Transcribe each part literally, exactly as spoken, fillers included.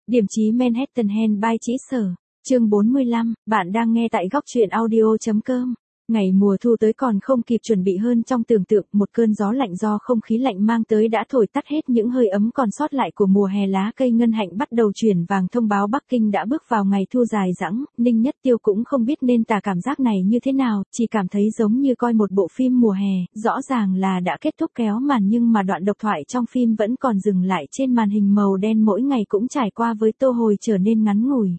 Điểm chí Manhattan Hen by Trĩ Sở, chương bốn mươi lăm, bạn đang nghe tại góc truyện audio chấm com. Ngày mùa thu tới còn không kịp chuẩn bị hơn trong tưởng tượng, một cơn gió lạnh do không khí lạnh mang tới đã thổi tắt hết những hơi ấm còn sót lại của mùa hè. Lá cây ngân hạnh bắt đầu chuyển vàng thông báo Bắc Kinh đã bước vào ngày thu dài dẳng. Ninh Nhất Tiêu cũng không biết nên tả cảm giác này như thế nào, chỉ cảm thấy giống như coi một bộ phim mùa hè, rõ ràng là đã kết thúc kéo màn nhưng mà đoạn độc thoại trong phim vẫn còn dừng lại trên màn hình màu đen. Mỗi ngày cũng trải qua với Tô Hồi trở nên ngắn ngủi.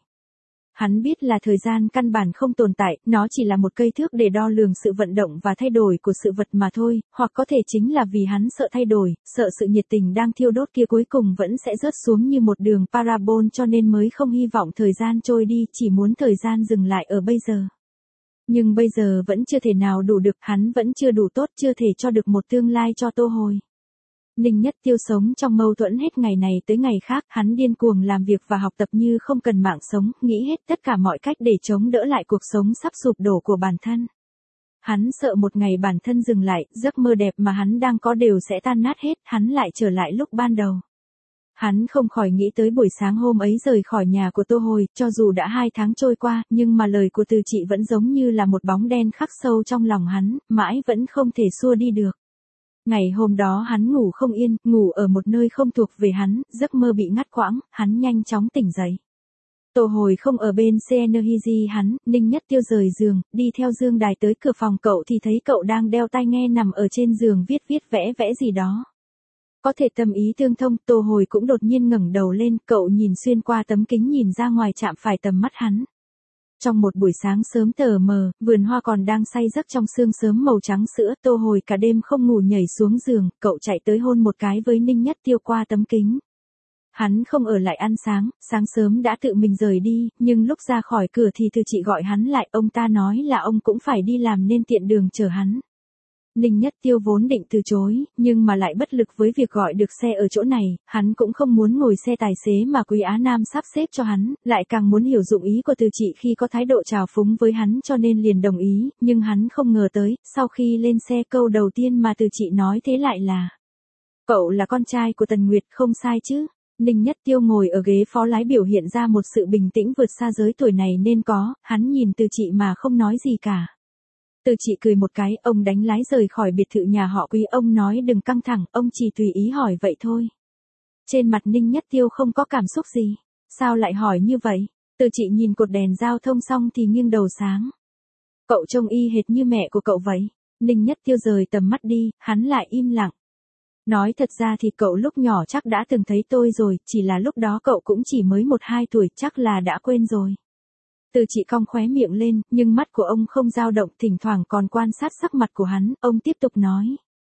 Hắn biết là thời gian căn bản không tồn tại, nó chỉ là một cây thước để đo lường sự vận động và thay đổi của sự vật mà thôi, hoặc có thể chính là vì hắn sợ thay đổi, sợ sự nhiệt tình đang thiêu đốt kia cuối cùng vẫn sẽ rớt xuống như một đường parabol, cho nên mới không hy vọng thời gian trôi đi, chỉ muốn thời gian dừng lại ở bây giờ. Nhưng bây giờ vẫn chưa thể nào đủ được, hắn vẫn chưa đủ tốt, chưa thể cho được một tương lai cho Tô Hồi. Ninh Nhất Tiêu sống trong mâu thuẫn hết ngày này tới ngày khác, hắn điên cuồng làm việc và học tập như không cần mạng sống, nghĩ hết tất cả mọi cách để chống đỡ lại cuộc sống sắp sụp đổ của bản thân. Hắn sợ một ngày bản thân dừng lại, giấc mơ đẹp mà hắn đang có đều sẽ tan nát hết, hắn lại trở lại lúc ban đầu. Hắn không khỏi nghĩ tới buổi sáng hôm ấy rời khỏi nhà của Tô Hồi, cho dù đã hai tháng trôi qua, nhưng mà lời của Từ Chị vẫn giống như là một bóng đen khắc sâu trong lòng hắn, mãi vẫn không thể xua đi được. Ngày hôm đó hắn ngủ không yên, ngủ ở một nơi không thuộc về hắn, giấc mơ bị ngắt quãng, hắn nhanh chóng tỉnh dậy. Tô Hồi không ở bên Senhiji hắn, Ninh Nhất Tiêu rời giường, đi theo Dương Đài tới cửa phòng cậu thì thấy cậu đang đeo tai nghe nằm ở trên giường viết viết vẽ vẽ gì đó. Có thể tâm ý tương thông, Tô Hồi cũng đột nhiên ngẩng đầu lên, cậu nhìn xuyên qua tấm kính nhìn ra ngoài chạm phải tầm mắt hắn. Trong một buổi sáng sớm tờ mờ, vườn hoa còn đang say giấc trong sương sớm màu trắng sữa. Tô Hồi cả đêm không ngủ nhảy xuống giường, cậu chạy tới hôn một cái với Ninh Nhất Tiêu qua tấm kính. Hắn không ở lại ăn sáng, sáng sớm đã tự mình rời đi, nhưng lúc ra khỏi cửa thì Từ Chị gọi hắn lại, ông ta nói là ông cũng phải đi làm nên tiện đường chờ hắn. Ninh Nhất Tiêu vốn định từ chối, nhưng mà lại bất lực với việc gọi được xe ở chỗ này, hắn cũng không muốn ngồi xe tài xế mà Quý Á Nam sắp xếp cho hắn, lại càng muốn hiểu dụng ý của Từ Chị khi có thái độ trào phúng với hắn cho nên liền đồng ý, nhưng hắn không ngờ tới, sau khi lên xe câu đầu tiên mà Từ Chị nói thế lại là: "Cậu là con trai của Tần Nguyệt không sai chứ?" Ninh Nhất Tiêu ngồi ở ghế phó lái biểu hiện ra một sự bình tĩnh vượt xa giới tuổi này nên có, hắn nhìn Từ Chị mà không nói gì cả. Từ Chị cười một cái, ông đánh lái rời khỏi biệt thự nhà họ Quý, ông nói đừng căng thẳng, ông chỉ tùy ý hỏi vậy thôi. Trên mặt Ninh Nhất Tiêu không có cảm xúc gì. Sao lại hỏi như vậy? Từ Chị nhìn cột đèn giao thông xong thì nghiêng đầu sáng. Cậu trông y hệt như mẹ của cậu vậy. Ninh Nhất Tiêu rời tầm mắt đi, hắn lại im lặng. Nói thật ra thì cậu lúc nhỏ chắc đã từng thấy tôi rồi, chỉ là lúc đó cậu cũng chỉ mới một hai tuổi, chắc là đã quên rồi. Từ Chị cong khóe miệng lên, nhưng mắt của ông không dao động, thỉnh thoảng còn quan sát sắc mặt của hắn, ông tiếp tục nói.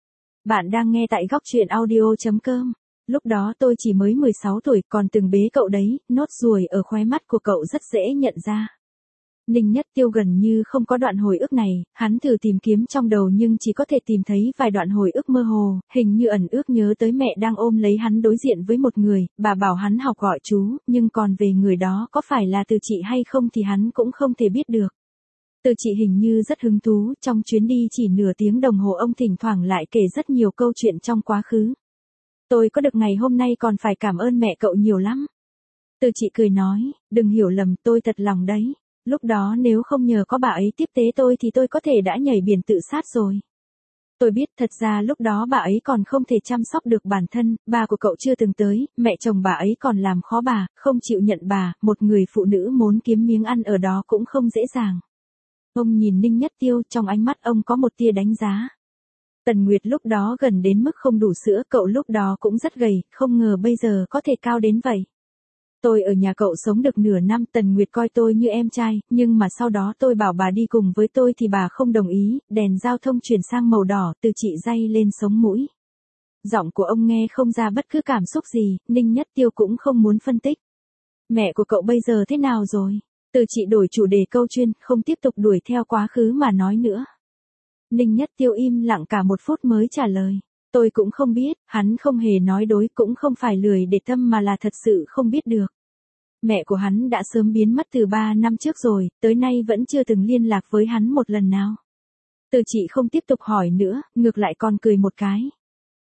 Bạn đang nghe tại góc truyện audio chấm com. Lúc đó tôi chỉ mới mười sáu tuổi, còn từng bế cậu đấy, nốt ruồi ở khóe mắt của cậu rất dễ nhận ra. Ninh Nhất Tiêu gần như không có đoạn hồi ức này, hắn thử tìm kiếm trong đầu nhưng chỉ có thể tìm thấy vài đoạn hồi ức mơ hồ, hình như ẩn ước nhớ tới mẹ đang ôm lấy hắn đối diện với một người, bà bảo hắn học gọi chú, nhưng còn về người đó có phải là Từ Chị hay không thì hắn cũng không thể biết được. Từ Chị hình như rất hứng thú, trong chuyến đi chỉ nửa tiếng đồng hồ ông thỉnh thoảng lại kể rất nhiều câu chuyện trong quá khứ. Tôi có được ngày hôm nay còn phải cảm ơn mẹ cậu nhiều lắm. Từ Chị cười nói, đừng hiểu lầm, tôi thật lòng đấy. Lúc đó nếu không nhờ có bà ấy tiếp tế tôi thì tôi có thể đã nhảy biển tự sát rồi. Tôi biết thật ra lúc đó bà ấy còn không thể chăm sóc được bản thân, bà của cậu chưa từng tới, mẹ chồng bà ấy còn làm khó bà, không chịu nhận bà, một người phụ nữ muốn kiếm miếng ăn ở đó cũng không dễ dàng. Ông nhìn Ninh Nhất Tiêu, trong ánh mắt ông có một tia đánh giá. Tần Nguyệt lúc đó gần đến mức không đủ sữa, cậu lúc đó cũng rất gầy, không ngờ bây giờ có thể cao đến vậy. Tôi ở nhà cậu sống được nửa năm, Tần Nguyệt coi tôi như em trai, nhưng mà sau đó tôi bảo bà đi cùng với tôi thì bà không đồng ý, đèn giao thông chuyển sang màu đỏ, Từ Chị day lên sống mũi. Giọng của ông nghe không ra bất cứ cảm xúc gì, Ninh Nhất Tiêu cũng không muốn phân tích. Mẹ của cậu bây giờ thế nào rồi? Từ Chị đổi chủ đề câu chuyên, không tiếp tục đuổi theo quá khứ mà nói nữa. Ninh Nhất Tiêu im lặng cả một phút mới trả lời. Tôi cũng không biết, hắn không hề nói dối, cũng không phải lười để tâm mà là thật sự không biết được. Mẹ của hắn đã sớm biến mất từ ba năm trước rồi, tới nay vẫn chưa từng liên lạc với hắn một lần nào. Từ Chị không tiếp tục hỏi nữa, ngược lại còn cười một cái.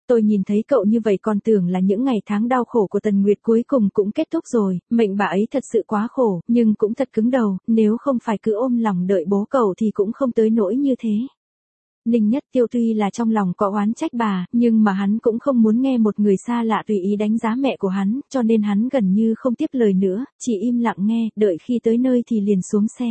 Tôi nhìn thấy cậu như vậy còn tưởng là những ngày tháng đau khổ của Tần Nguyệt cuối cùng cũng kết thúc rồi, mệnh bà ấy thật sự quá khổ, nhưng cũng thật cứng đầu, nếu không phải cứ ôm lòng đợi bố cậu thì cũng không tới nỗi như thế. Ninh Nhất Tiêu tuy là trong lòng có oán trách bà, nhưng mà hắn cũng không muốn nghe một người xa lạ tùy ý đánh giá mẹ của hắn, cho nên hắn gần như không tiếp lời nữa, chỉ im lặng nghe, đợi khi tới nơi thì liền xuống xe.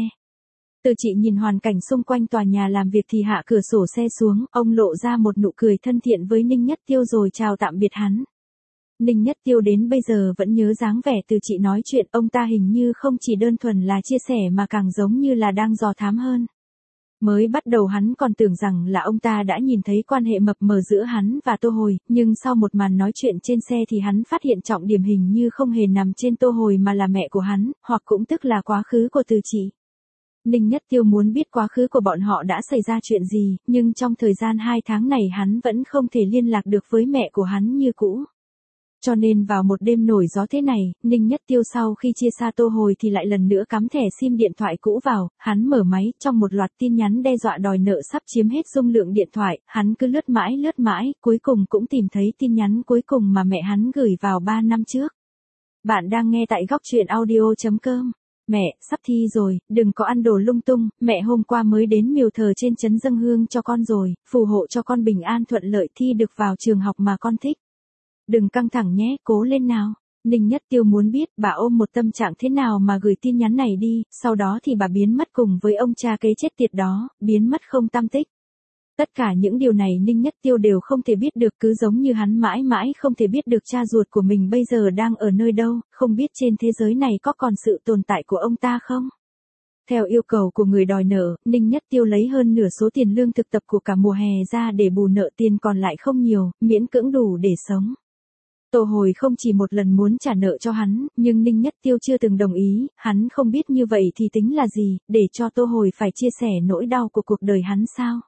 Từ chị nhìn hoàn cảnh xung quanh tòa nhà làm việc thì hạ cửa sổ xe xuống, ông lộ ra một nụ cười thân thiện với Ninh Nhất Tiêu rồi chào tạm biệt hắn. Ninh Nhất Tiêu đến bây giờ vẫn nhớ dáng vẻ từ chị nói chuyện, ông ta hình như không chỉ đơn thuần là chia sẻ mà càng giống như là đang dò thám hơn. Mới bắt đầu hắn còn tưởng rằng là ông ta đã nhìn thấy quan hệ mập mờ giữa hắn và Tô Hồi, nhưng sau một màn nói chuyện trên xe thì hắn phát hiện trọng điểm hình như không hề nằm trên Tô Hồi mà là mẹ của hắn, hoặc cũng tức là quá khứ của Từ Chỉ. Ninh Nhất Tiêu muốn biết quá khứ của bọn họ đã xảy ra chuyện gì, nhưng trong thời gian hai tháng này hắn vẫn không thể liên lạc được với mẹ của hắn như cũ. Cho nên vào một đêm nổi gió thế này, Ninh Nhất Tiêu sau khi chia xa Tô Hồi thì lại lần nữa cắm thẻ sim điện thoại cũ vào, hắn mở máy, trong một loạt tin nhắn đe dọa đòi nợ sắp chiếm hết dung lượng điện thoại, hắn cứ lướt mãi lướt mãi, cuối cùng cũng tìm thấy tin nhắn cuối cùng mà mẹ hắn gửi vào ba năm trước. Bạn đang nghe tại góc truyện audio chấm com. Mẹ, sắp thi rồi, đừng có ăn đồ lung tung, mẹ hôm qua mới đến miều thờ trên trấn dâng hương cho con rồi, phù hộ cho con bình an thuận lợi thi được vào trường học mà con thích. Đừng căng thẳng nhé, cố lên nào. Ninh Nhất Tiêu muốn biết bà ôm một tâm trạng thế nào mà gửi tin nhắn này đi, sau đó thì bà biến mất cùng với ông cha kế chết tiệt đó, biến mất không tăm tích. Tất cả những điều này Ninh Nhất Tiêu đều không thể biết được, cứ giống như hắn mãi mãi không thể biết được cha ruột của mình bây giờ đang ở nơi đâu, không biết trên thế giới này có còn sự tồn tại của ông ta không. Theo yêu cầu của người đòi nợ, Ninh Nhất Tiêu lấy hơn nửa số tiền lương thực tập của cả mùa hè ra để bù nợ, tiền còn lại không nhiều, miễn cưỡng đủ để sống. Tô Hồi không chỉ một lần muốn trả nợ cho hắn, nhưng Ninh Nhất Tiêu chưa từng đồng ý, hắn không biết như vậy thì tính là gì, để cho Tô Hồi phải chia sẻ nỗi đau của cuộc đời hắn sao?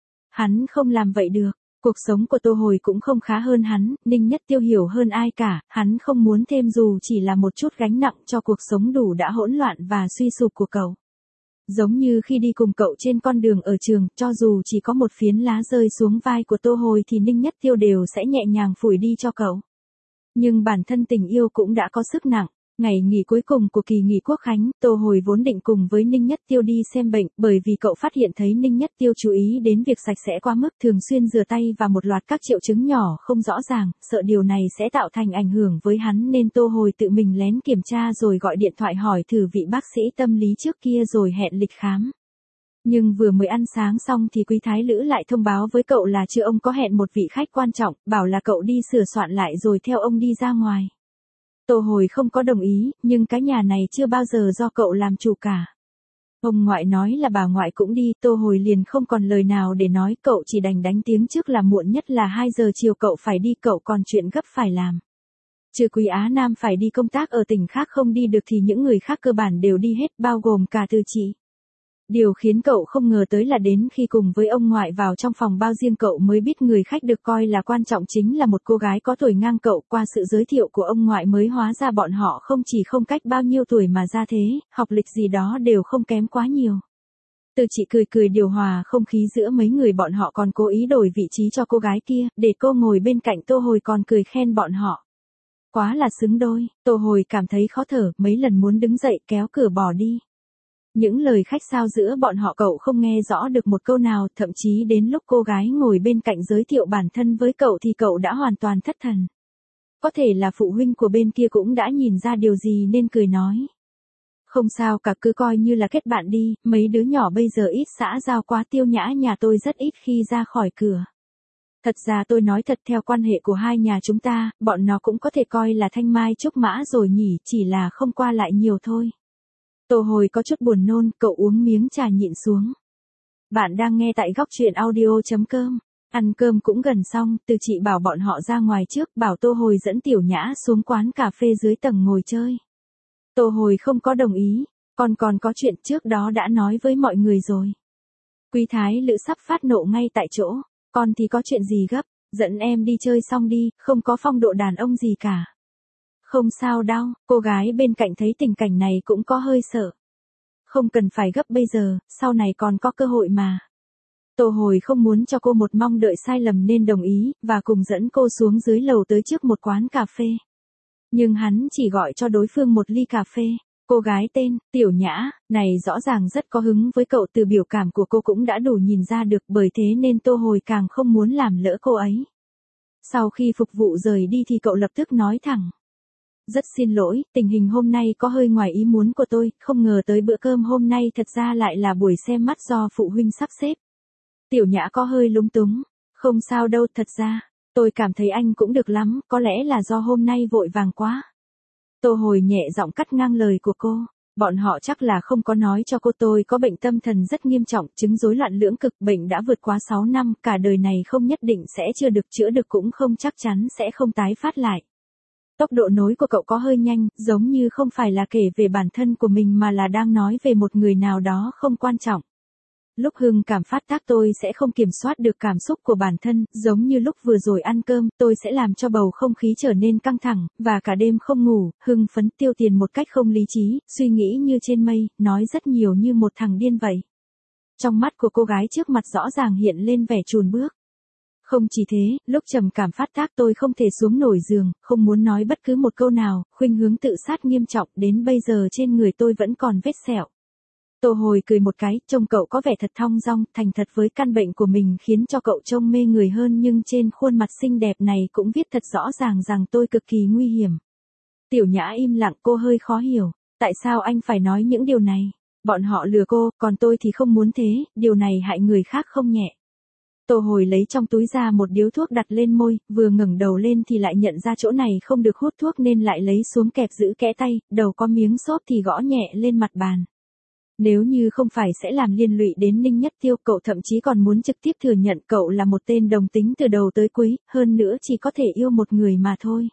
Hắn không làm vậy được, cuộc sống của Tô Hồi cũng không khá hơn hắn, Ninh Nhất Tiêu hiểu hơn ai cả, hắn không muốn thêm dù chỉ là một chút gánh nặng cho cuộc sống đủ đã hỗn loạn và suy sụp của cậu. Giống như khi đi cùng cậu trên con đường ở trường, cho dù chỉ có một phiến lá rơi xuống vai của Tô Hồi thì Ninh Nhất Tiêu đều sẽ nhẹ nhàng phủi đi cho cậu. Nhưng bản thân tình yêu cũng đã có sức nặng. Ngày nghỉ cuối cùng của kỳ nghỉ Quốc khánh, Tô Hồi vốn định cùng với Ninh Nhất Tiêu đi xem bệnh, bởi vì cậu phát hiện thấy Ninh Nhất Tiêu chú ý đến việc sạch sẽ quá mức, thường xuyên rửa tay và một loạt các triệu chứng nhỏ không rõ ràng, sợ điều này sẽ tạo thành ảnh hưởng với hắn nên Tô Hồi tự mình lén kiểm tra rồi gọi điện thoại hỏi thử vị bác sĩ tâm lý trước kia rồi hẹn lịch khám. Nhưng vừa mới ăn sáng xong thì quý thái lữ lại thông báo với cậu là chưa, ông có hẹn một vị khách quan trọng, bảo là cậu đi sửa soạn lại rồi theo ông đi ra ngoài. Tô Hồi không có đồng ý, nhưng cái nhà này chưa bao giờ do cậu làm chủ cả. Ông ngoại nói là bà ngoại cũng đi, Tô Hồi liền không còn lời nào để nói, cậu chỉ đành đánh tiếng trước là muộn nhất là hai giờ chiều cậu phải đi, cậu còn chuyện gấp phải làm. Trừ Quý Á Nam phải đi công tác ở tỉnh khác không đi được thì những người khác cơ bản đều đi hết, bao gồm cả Từ Chỉ. Điều khiến cậu không ngờ tới là đến khi cùng với ông ngoại vào trong phòng bao riêng cậu mới biết người khách được coi là quan trọng chính là một cô gái có tuổi ngang cậu, qua sự giới thiệu của ông ngoại mới hóa ra bọn họ không chỉ không cách bao nhiêu tuổi mà ra thế, học lịch gì đó đều không kém quá nhiều. Từ Chỉ cười cười điều hòa không khí giữa mấy người bọn họ, còn cố ý đổi vị trí cho cô gái kia, để cô ngồi bên cạnh Tô Hồi, còn cười khen bọn họ. Quá là xứng đôi, Tô Hồi cảm thấy khó thở, mấy lần muốn đứng dậy kéo cửa bỏ đi. Những lời khách sáo giữa bọn họ cậu không nghe rõ được một câu nào, thậm chí đến lúc cô gái ngồi bên cạnh giới thiệu bản thân với cậu thì cậu đã hoàn toàn thất thần. Có thể là phụ huynh của bên kia cũng đã nhìn ra điều gì nên cười nói. Không sao cả, cứ coi như là kết bạn đi, mấy đứa nhỏ bây giờ ít xã giao quá, Tiêu Nhã nhà tôi rất ít khi ra khỏi cửa. Thật ra tôi nói thật, theo quan hệ của hai nhà chúng ta, bọn nó cũng có thể coi là thanh mai trúc mã rồi nhỉ, chỉ là không qua lại nhiều thôi. Tô Hồi có chút buồn nôn, cậu uống miếng trà nhịn xuống. Bạn đang nghe tại góc truyện audio chấm com. Ăn cơm cũng gần xong, Từ Chị bảo bọn họ ra ngoài trước, bảo Tô Hồi dẫn Tiểu Nhã xuống quán cà phê dưới tầng ngồi chơi. Tô Hồi không có đồng ý, còn còn có chuyện trước đó đã nói với mọi người rồi. Quý thái lữ sắp phát nộ ngay tại chỗ, con thì có chuyện gì gấp, dẫn em đi chơi xong đi, không có phong độ đàn ông gì cả. Không sao đâu, cô gái bên cạnh thấy tình cảnh này cũng có hơi sợ. Không cần phải gấp bây giờ, sau này còn có cơ hội mà. Tô Hồi không muốn cho cô một mong đợi sai lầm nên đồng ý, và cùng dẫn cô xuống dưới lầu tới trước một quán cà phê. Nhưng hắn chỉ gọi cho đối phương một ly cà phê. Cô gái tên Tiểu Nhã này rõ ràng rất có hứng với cậu, từ biểu cảm của cô cũng đã đủ nhìn ra được, bởi thế nên Tô Hồi càng không muốn làm lỡ cô ấy. Sau khi phục vụ rời đi thì cậu lập tức nói thẳng. Rất xin lỗi, tình hình hôm nay có hơi ngoài ý muốn của tôi, không ngờ tới bữa cơm hôm nay thật ra lại là buổi xem mắt do phụ huynh sắp xếp. Tiểu Nhã có hơi lúng túng. Không sao đâu, thật ra, tôi cảm thấy anh cũng được lắm, có lẽ là do hôm nay vội vàng quá. Tô Hồi nhẹ giọng cắt ngang lời của cô. Bọn họ chắc là không có nói cho cô tôi có bệnh tâm thần rất nghiêm trọng, chứng rối loạn lưỡng cực, bệnh đã vượt quá sáu năm, cả đời này không nhất định sẽ chưa được chữa được, cũng không chắc chắn sẽ không tái phát lại. Tốc độ nối của cậu có hơi nhanh, giống như không phải là kể về bản thân của mình mà là đang nói về một người nào đó không quan trọng. Lúc hưng cảm phát tác tôi sẽ không kiểm soát được cảm xúc của bản thân, giống như lúc vừa rồi ăn cơm, tôi sẽ làm cho bầu không khí trở nên căng thẳng, và cả đêm không ngủ, hưng phấn tiêu tiền một cách không lý trí, suy nghĩ như trên mây, nói rất nhiều như một thằng điên vậy. Trong mắt của cô gái trước mặt rõ ràng hiện lên vẻ chùn bước. Không chỉ thế, lúc trầm cảm phát tác tôi không thể xuống nổi giường, không muốn nói bất cứ một câu nào, khuynh hướng tự sát nghiêm trọng, đến bây giờ trên người tôi vẫn còn vết sẹo. Tô Hồi cười một cái, trông cậu có vẻ thật thong dong, thành thật với căn bệnh của mình khiến cho cậu trông mê người hơn, nhưng trên khuôn mặt xinh đẹp này cũng viết thật rõ ràng rằng tôi cực kỳ nguy hiểm. Tiểu Nhã im lặng, cô hơi khó hiểu. Tại sao anh phải nói những điều này? Bọn họ lừa cô, còn tôi thì không muốn thế, điều này hại người khác không nhẹ. Tô Hồi lấy trong túi ra một điếu thuốc đặt lên môi, vừa ngẩng đầu lên thì lại nhận ra chỗ này không được hút thuốc nên lại lấy xuống kẹp giữ kẽ tay, đầu có miếng xốp thì gõ nhẹ lên mặt bàn. Nếu như không phải sẽ làm liên lụy đến Ninh Nhất Tiêu, cậu thậm chí còn muốn trực tiếp thừa nhận cậu là một tên đồng tính từ đầu tới cuối, hơn nữa chỉ có thể yêu một người mà thôi.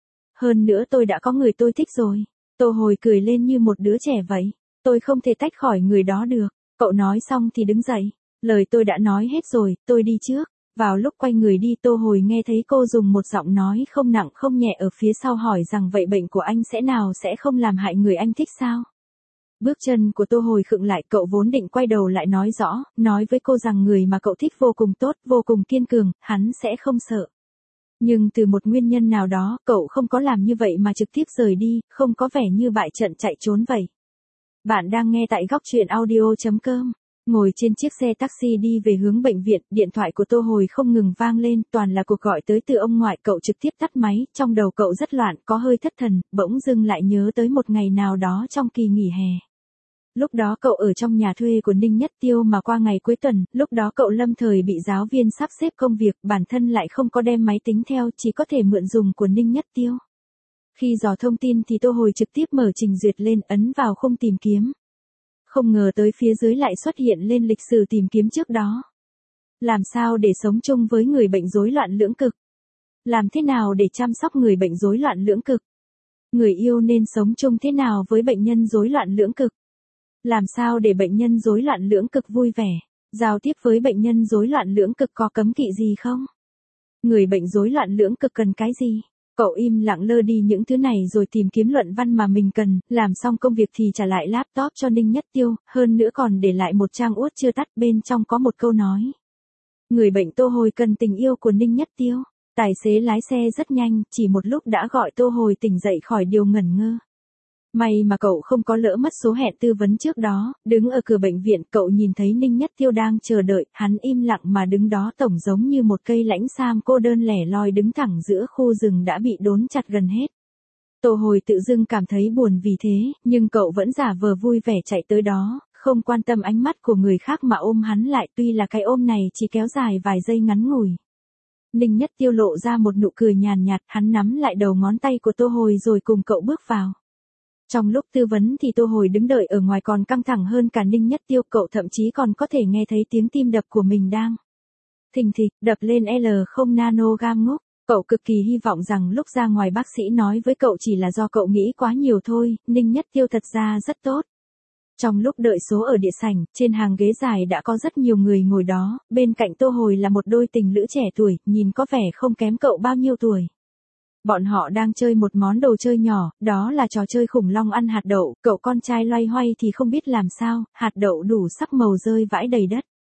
Hơn nữa tôi đã có người tôi thích rồi. Tô Hồi cười lên như một đứa trẻ vậy. Tôi không thể tách khỏi người đó được. Cậu nói xong thì đứng dậy. Lời tôi đã nói hết rồi, tôi đi trước. Vào lúc quay người đi, Tô Hồi nghe thấy cô dùng một giọng nói không nặng không nhẹ ở phía sau hỏi rằng vậy bệnh của anh sẽ nào sẽ không làm hại người anh thích sao? Bước chân của Tô Hồi khựng lại, cậu vốn định quay đầu lại nói rõ, nói với cô rằng người mà cậu thích vô cùng tốt, vô cùng kiên cường, hắn sẽ không sợ. Nhưng từ một nguyên nhân nào đó, cậu không có làm như vậy mà trực tiếp rời đi, không có vẻ như bại trận chạy trốn vậy. Bạn đang nghe tại góc truyện audio chấm com. Ngồi trên chiếc xe taxi đi về hướng bệnh viện, điện thoại của Tô Hồi không ngừng vang lên, toàn là cuộc gọi tới từ ông ngoại, cậu trực tiếp tắt máy, trong đầu cậu rất loạn, có hơi thất thần, bỗng dưng lại nhớ tới một ngày nào đó trong kỳ nghỉ hè. Lúc đó cậu ở trong nhà thuê của Ninh Nhất Tiêu mà qua ngày cuối tuần, lúc đó cậu lâm thời bị giáo viên sắp xếp công việc, bản thân lại không có đem máy tính theo, chỉ có thể mượn dùng của Ninh Nhất Tiêu. Khi dò thông tin thì Tô Hồi trực tiếp mở trình duyệt lên, ấn vào khung tìm kiếm. Không ngờ tới phía dưới lại xuất hiện lên lịch sử tìm kiếm trước đó. Làm sao để sống chung với người bệnh rối loạn lưỡng cực? Làm thế nào để chăm sóc người bệnh rối loạn lưỡng cực? Người yêu nên sống chung thế nào với bệnh nhân rối loạn lưỡng cực? Làm sao để bệnh nhân rối loạn lưỡng cực vui vẻ? Giao tiếp với bệnh nhân rối loạn lưỡng cực có cấm kỵ gì không? Người bệnh rối loạn lưỡng cực cần cái gì? Cậu im lặng lơ đi những thứ này rồi tìm kiếm luận văn mà mình cần, làm xong công việc thì trả lại laptop cho Ninh Nhất Tiêu, hơn nữa còn để lại một trang uất chưa tắt, bên trong có một câu nói. Người bệnh Tô Hồi cần tình yêu của Ninh Nhất Tiêu. Tài xế lái xe rất nhanh, chỉ một lúc đã gọi Tô Hồi tỉnh dậy khỏi điều ngẩn ngơ. May mà cậu không có lỡ mất số hẹn tư vấn trước đó, đứng ở cửa bệnh viện cậu nhìn thấy Ninh Nhất Tiêu đang chờ đợi, hắn im lặng mà đứng đó tổng giống như một cây lãnh sam cô đơn lẻ loi đứng thẳng giữa khu rừng đã bị đốn chặt gần hết. Tô Hồi tự dưng cảm thấy buồn vì thế, nhưng cậu vẫn giả vờ vui vẻ chạy tới đó, không quan tâm ánh mắt của người khác mà ôm hắn lại, tuy là cái ôm này chỉ kéo dài vài giây ngắn ngủi. Ninh Nhất Tiêu lộ ra một nụ cười nhàn nhạt, hắn nắm lại đầu ngón tay của Tô Hồi rồi cùng cậu bước vào. Trong lúc tư vấn thì Tô Hồi đứng đợi ở ngoài còn căng thẳng hơn cả Ninh Nhất Tiêu, cậu thậm chí còn có thể nghe thấy tiếng tim đập của mình đang thình thịch, đập lên L không nanogam ngốc. Cậu cực kỳ hy vọng rằng lúc ra ngoài bác sĩ nói với cậu chỉ là do cậu nghĩ quá nhiều thôi, Ninh Nhất Tiêu thật ra rất tốt. Trong lúc đợi số ở địa sảnh, trên hàng ghế dài đã có rất nhiều người ngồi đó, bên cạnh Tô Hồi là một đôi tình lữ trẻ tuổi, nhìn có vẻ không kém cậu bao nhiêu tuổi. Bọn họ đang chơi một món đồ chơi nhỏ, đó là trò chơi khủng long ăn hạt đậu, cậu con trai loay hoay thì không biết làm sao, hạt đậu đủ sắc màu rơi vãi đầy đất.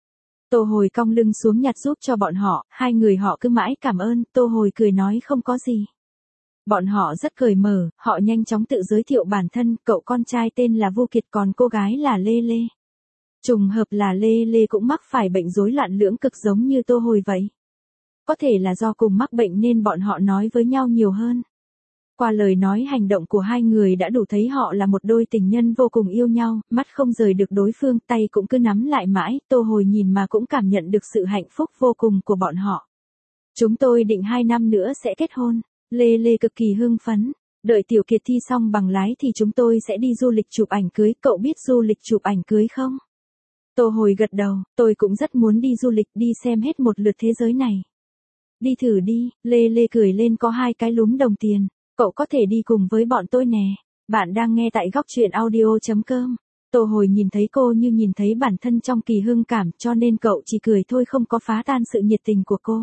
Tô Hồi cong lưng xuống nhặt giúp cho bọn họ, hai người họ cứ mãi cảm ơn, Tô Hồi cười nói không có gì. Bọn họ rất cởi mở, họ nhanh chóng tự giới thiệu bản thân, cậu con trai tên là Vu Kiệt còn cô gái là Lê Lê. Trùng hợp là Lê Lê cũng mắc phải bệnh rối loạn lưỡng cực giống như Tô Hồi vậy. Có thể là do cùng mắc bệnh nên bọn họ nói với nhau nhiều hơn. Qua lời nói hành động của hai người đã đủ thấy họ là một đôi tình nhân vô cùng yêu nhau, mắt không rời được đối phương, tay cũng cứ nắm lại mãi, Tô Hồi nhìn mà cũng cảm nhận được sự hạnh phúc vô cùng của bọn họ. Chúng tôi định hai năm nữa sẽ kết hôn, Lê Lê cực kỳ hưng phấn, đợi Tiểu Kiệt thi xong bằng lái thì chúng tôi sẽ đi du lịch chụp ảnh cưới, cậu biết du lịch chụp ảnh cưới không? Tô Hồi gật đầu, tôi cũng rất muốn đi du lịch đi xem hết một lượt thế giới này. Đi thử đi, Lê Lê cười lên có hai cái lúm đồng tiền. Cậu có thể đi cùng với bọn tôi nè. Bạn đang nghe tại góc truyện audio.com. Tô Hồi nhìn thấy cô như nhìn thấy bản thân trong kỳ hưng cảm cho nên cậu chỉ cười thôi không có phá tan sự nhiệt tình của cô.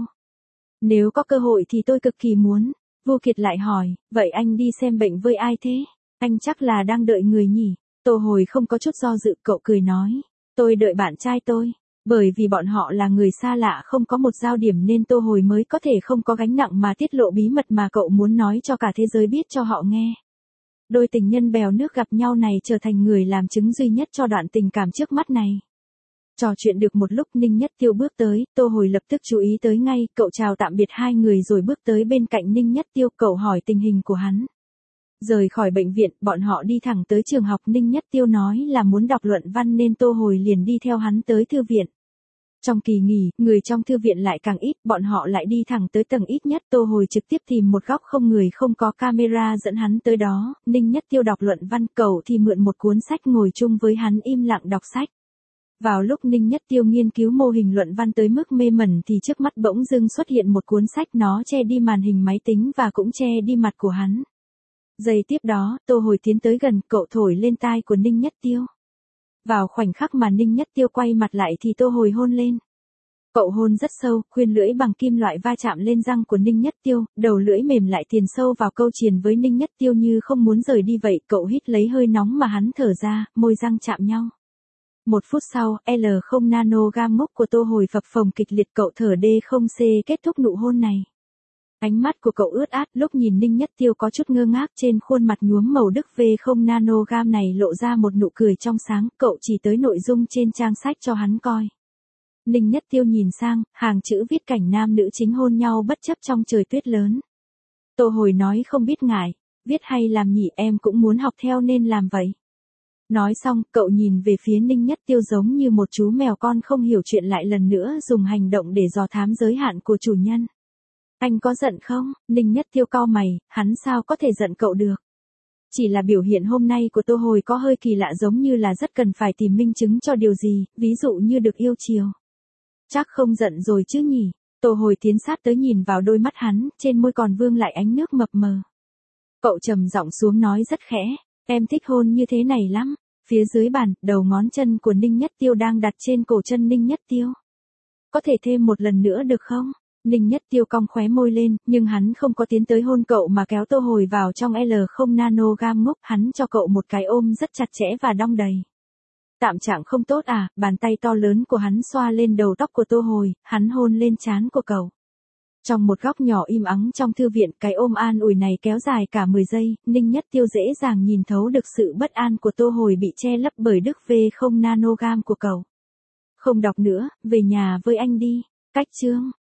Nếu có cơ hội thì tôi cực kỳ muốn. Vu Kiệt lại hỏi, vậy anh đi xem bệnh với ai thế? Anh chắc là đang đợi người nhỉ? Tô Hồi không có chút do dự, cậu cười nói. Tôi đợi bạn trai tôi. Bởi vì bọn họ là người xa lạ không có một giao điểm nên Tô Hồi mới có thể không có gánh nặng mà tiết lộ bí mật mà cậu muốn nói cho cả thế giới biết cho họ nghe. Đôi tình nhân bèo nước gặp nhau này trở thành người làm chứng duy nhất cho đoạn tình cảm trước mắt này. Trò chuyện được một lúc Ninh Nhất Tiêu bước tới, Tô Hồi lập tức chú ý tới ngay, cậu chào tạm biệt hai người rồi bước tới bên cạnh Ninh Nhất Tiêu, cậu hỏi tình hình của hắn. Rời khỏi bệnh viện, bọn họ đi thẳng tới trường học. Ninh Nhất Tiêu nói là muốn đọc luận văn nên Tô Hồi liền đi theo hắn tới thư viện. Trong kỳ nghỉ, người trong thư viện lại càng ít, bọn họ lại đi thẳng tới tầng ít nhất. Tô Hồi trực tiếp tìm một góc không người không có camera dẫn hắn tới đó. Ninh Nhất Tiêu đọc luận văn, cậu thì mượn một cuốn sách ngồi chung với hắn im lặng đọc sách. Vào lúc Ninh Nhất Tiêu nghiên cứu mô hình luận văn tới mức mê mẩn thì trước mắt bỗng dưng xuất hiện một cuốn sách, nó che đi màn hình máy tính và cũng che đi mặt của hắn. Giây tiếp đó, Tô Hồi tiến tới gần, cậu thổi lên tai của Ninh Nhất Tiêu. Vào khoảnh khắc mà Ninh Nhất Tiêu quay mặt lại thì Tô Hồi hôn lên. Cậu hôn rất sâu, khuyên lưỡi bằng kim loại va chạm lên răng của Ninh Nhất Tiêu, đầu lưỡi mềm lại tiền sâu vào câu triền với Ninh Nhất Tiêu như không muốn rời đi vậy, cậu hít lấy hơi nóng mà hắn thở ra, môi răng chạm nhau. Một phút sau, L không nanogam ngốc của Tô Hồi phập phồng kịch liệt, cậu thở D không C kết thúc nụ hôn này. Ánh mắt của cậu ướt át, lúc nhìn Ninh Nhất Tiêu có chút ngơ ngác, trên khuôn mặt nhuốm màu Đức V không nanogam này lộ ra một nụ cười trong sáng, cậu chỉ tới nội dung trên trang sách cho hắn coi. Ninh Nhất Tiêu nhìn sang, hàng chữ viết cảnh nam nữ chính hôn nhau bất chấp trong trời tuyết lớn. Tô Hồi nói không biết ngại, viết hay làm nhỉ, em cũng muốn học theo nên làm vậy. Nói xong, cậu nhìn về phía Ninh Nhất Tiêu giống như một chú mèo con không hiểu chuyện lại lần nữa dùng hành động để dò thám giới hạn của chủ nhân. Anh có giận không? Ninh Nhất Tiêu cau mày, hắn sao có thể giận cậu được? Chỉ là biểu hiện hôm nay của Tô Hồi có hơi kỳ lạ, giống như là rất cần phải tìm minh chứng cho điều gì, ví dụ như được yêu chiều. Chắc không giận rồi chứ nhỉ? Tô Hồi tiến sát tới nhìn vào đôi mắt hắn, trên môi còn vương lại ánh nước mập mờ. Cậu trầm giọng xuống nói rất khẽ, em thích hôn như thế này lắm. Phía dưới bàn, đầu ngón chân của Ninh Nhất Tiêu đang đặt trên cổ chân Ninh Nhất Tiêu. Có thể thêm một lần nữa được không? Ninh Nhất Tiêu cong khóe môi lên, nhưng hắn không có tiến tới hôn cậu mà kéo Tô Hồi vào trong L không nanogam ngốc, hắn cho cậu một cái ôm rất chặt chẽ và đong đầy. Tạm trạng không tốt à? Bàn tay to lớn của hắn xoa lên đầu tóc của Tô Hồi, hắn hôn lên trán của cậu. Trong một góc nhỏ im ắng trong thư viện, cái ôm an ủi này kéo dài cả mười giây, Ninh Nhất Tiêu dễ dàng nhìn thấu được sự bất an của Tô Hồi bị che lấp bởi Đức V không nanogam của cậu. Không đọc nữa, về nhà với anh đi. Cách chương